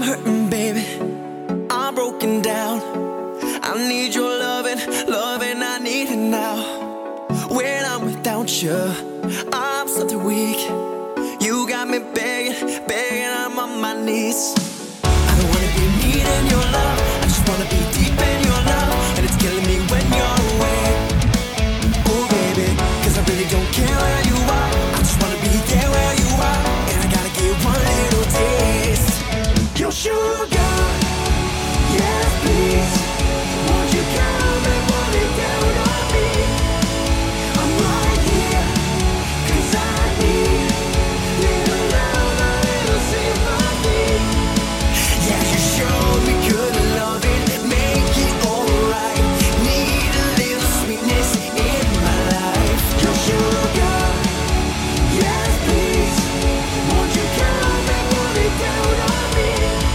hurting, baby. I'm broken down. I need your loving, loving, I need it now. When I'm without you, I'm something weak. You got me begging, begging, I'm on my knees. I don't wanna be needing your love, I just wanna be deep in your love. And it's killing me when you're away. Oh baby, cause I really don't care where you are. I just wanna be there where you are. And I gotta get one little taste. Your sugar, yes please. Won't you come and put it down on me? I'm right here, cause I need little love, a little sympathy. Yeah, you showed me good loving, make it alright. Need a little sweetness in my life. Your sugar, yes please. Won't you come and put it down on me?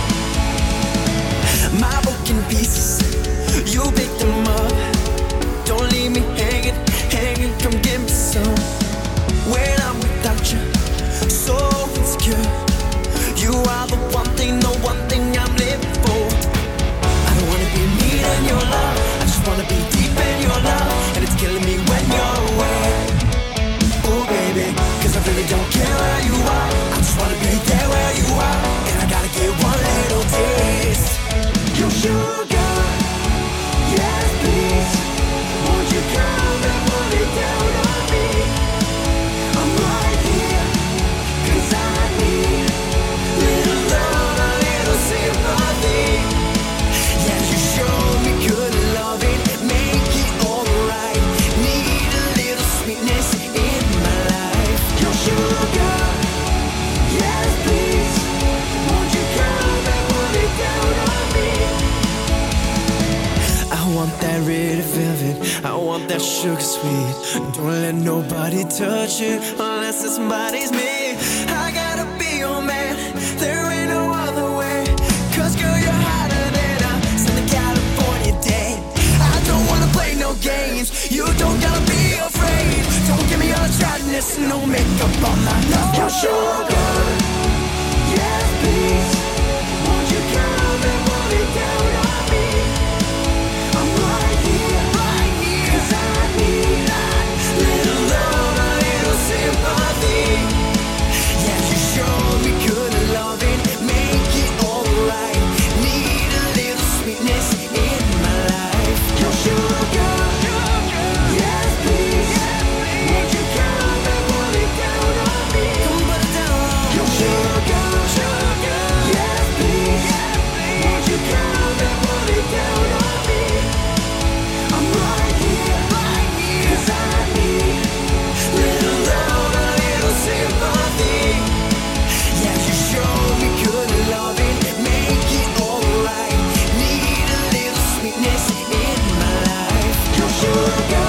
My broken pieces, you pick them up. Don't leave me hanging, hanging, come give me some. When I'm without you, so insecure. You are the one thing I'm living for. I don't wanna be needing your love, I just wanna be deep in your love. And it's killing me when you're away. Oh baby, cause I really don't care where you are. I just wanna be there where you are. And I gotta get one little taste. Your sugar, yes please. Won't you come and put it down on me? I'm right here, cause I need little love, a little sympathy. Yeah, you show me good loving, make it alright. Need a little sweetness in my life. Your sugar, yes please. Won't you come and put it down on me? I want that red velvet, I want that sugar sweet. Don't let nobody touch it unless it's somebody's me. I gotta be your man, there ain't no other way. Cause girl, you're hotter than a Southern California day. I don't wanna play no games, you don't gotta be afraid. Don't give me all the dryness, no makeup on my nose. Your sugar, yes please. Won't you come and put it down on me? I'm right here, cause I need little love, a little sympathy. Yeah, you show me good loving, make it alright. Need a little sweetness in my life. Your sugar, yes please. Won't you come and put it down on me? Come put it down on me. Your sugar, yes please. Won't you come and put it down on me? I'm right here, cause I need little love, a little sympathy. Yeah, you show me good loving, make it alright. Need a little sweetness in my life. Your sugar.